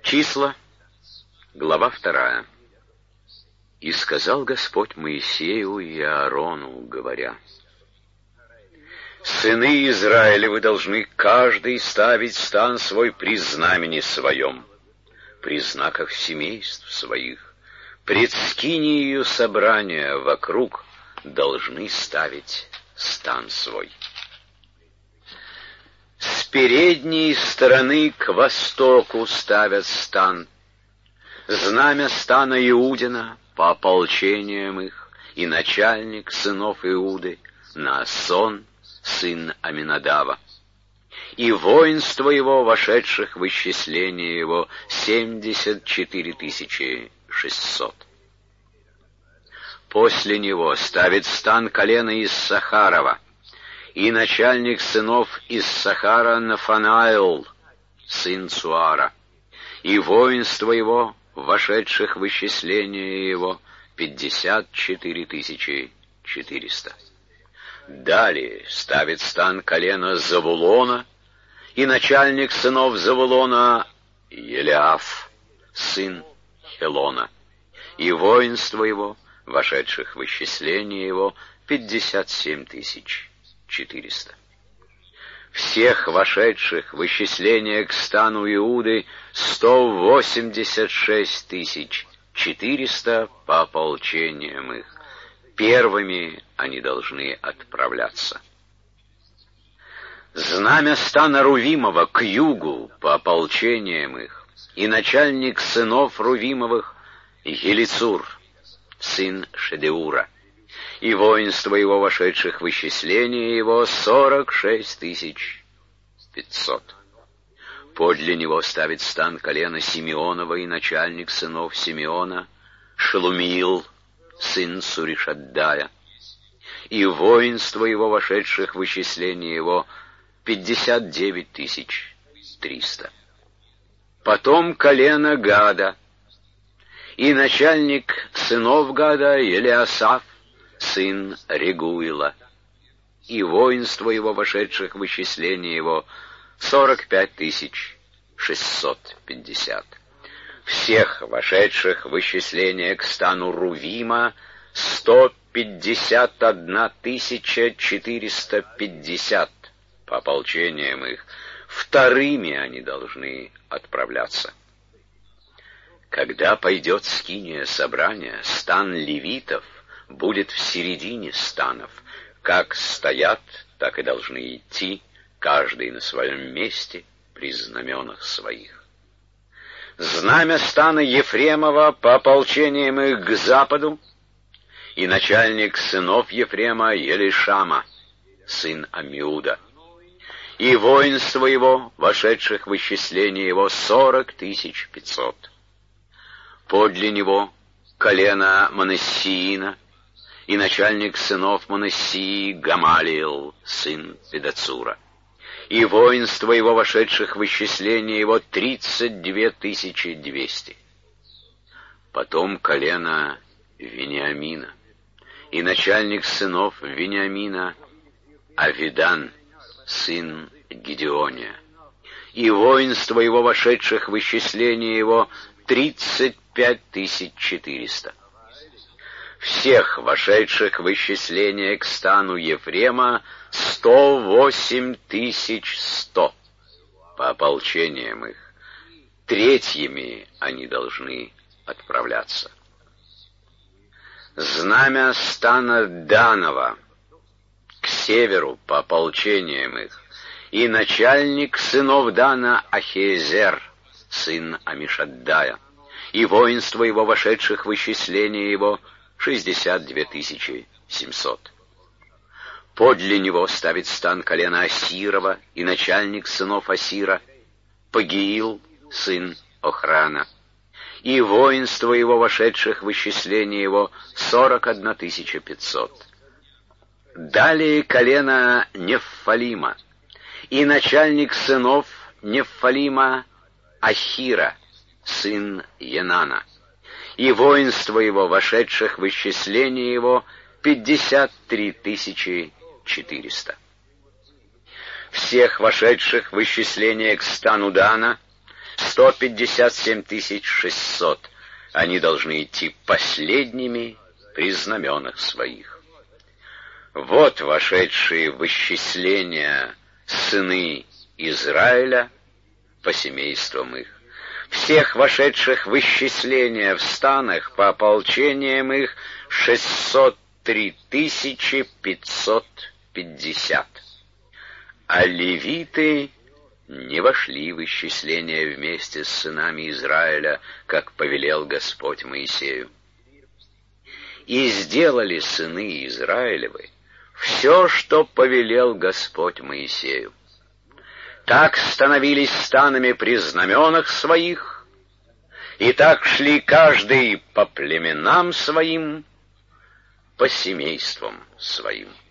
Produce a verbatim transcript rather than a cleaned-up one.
Числа, глава вторая. «И сказал Господь Моисею и Аарону, говоря: сыны Израилевы должны каждый ставить стан свой при знамени своем, при знаках семейств своих, пред скинию собрания вокруг должны ставить стан свой. С передней стороны к востоку ставят стан, знамя стана Иудина по ополчениям их, и начальник сынов Иуды Наасон, сын Аминадава, и воинство его, вошедших в исчисление его, семьдесят четыре тысячи шестьсот. После него ставит стан колена Иссахарова, и начальник сынов Иссахара Нафанаил, сын Цуара, и воинство его, вошедших в исчисление его, пятьдесят четыре тысячи четыреста. Далее ставит стан колена Завулона, и начальник сынов Завулона Елиаф, сын Хелона, и воинство его, вошедших в исчисление его, пятьдесят семь тысяч четыреста. Всех вошедших в исчисление к стану Иуды сто восемьдесят шесть тысяч четыреста по ополчениям их. Первыми они должны отправляться. Знамя стана Рувимова к югу по ополчениям их, и начальник сынов Рувимовых Елицур, сын Шедеура, и воинство его, вошедших в исчисление его, сорок шесть тысяч пятьсот. Подле него ставит стан колена Симеонова, и начальник сынов Симеона Шелумиил, сын Суришаддая, и воинство его, вошедших в исчисление его, пятьдесят девять тысяч триста. Потом колено Гада, и начальник сынов Гада Елиасаф, сын Регуила, и воинство его, вошедших в исчисление его, сорок пять тысяч шестьсот пятьдесят. Всех вошедших в исчисление к стану Рувима сто пятьдесят одна тысяча четыреста пятьдесят по ополчениям их. Вторыми они должны отправляться. Когда пойдет скиния собрания, стан левитов будет в середине станов. Как стоят, так и должны идти, каждый на своем месте при знаменах своих. Знамя стана Ефремова по ополчениям их к западу, и начальник сынов Ефрема Елишама, сын Амиуда, и воинство его, вошедших в исчисление его, сорок тысяч пятьсот. Подле него колено Манассиина, и начальник сынов Манассии Гамалиил, сын Педацура, и воинство его, вошедших в исчисление его, тридцать две тысячи двести. Потом колено Вениамина, и начальник сынов Вениамина Авидан, сын Гидеония, и воинство его, вошедших в исчисление его, тридцать пять тысяч четыреста. Всех вошедших в исчисление к стану Ефрема сто восемь тысяч сто по ополчениям их. Третьими они должны отправляться. Знамя стана Данова к северу по ополчениям их, и начальник сынов Дана Ахиезер, сын Амишаддая, и воинство его, вошедших в исчисление его, шестьдесят две тысячи семьсот. Подле него ставит стан колена Асирова, и начальник сынов Асира Пагиил, сын Охрана, и воинство его, вошедших в исчисление его, сорок одна тысяча пятьсот. Далее колено Неффалима, и начальник сынов Неффалима Ахира, сын Енана, и воинство его, вошедших в исчисление его, пятьдесят три тысячи всех вошедших в исчисление к стану Дана, сто пятьдесят семь тысяч шестьсот. Они должны идти последними при знаменах своих. Вот вошедшие в исчисление сыны Израиля по семействам их. Всех вошедших в исчисление в станах по ополчениям их шестьсот три тысячи пятьсот пятьдесят. А левиты не вошли в исчисление вместе с сынами Израиля, как повелел Господь Моисею. И сделали сыны Израилевы все, что повелел Господь Моисею. Так становились станами при знаменах своих, и так шли каждый по племенам своим, по семействам своим.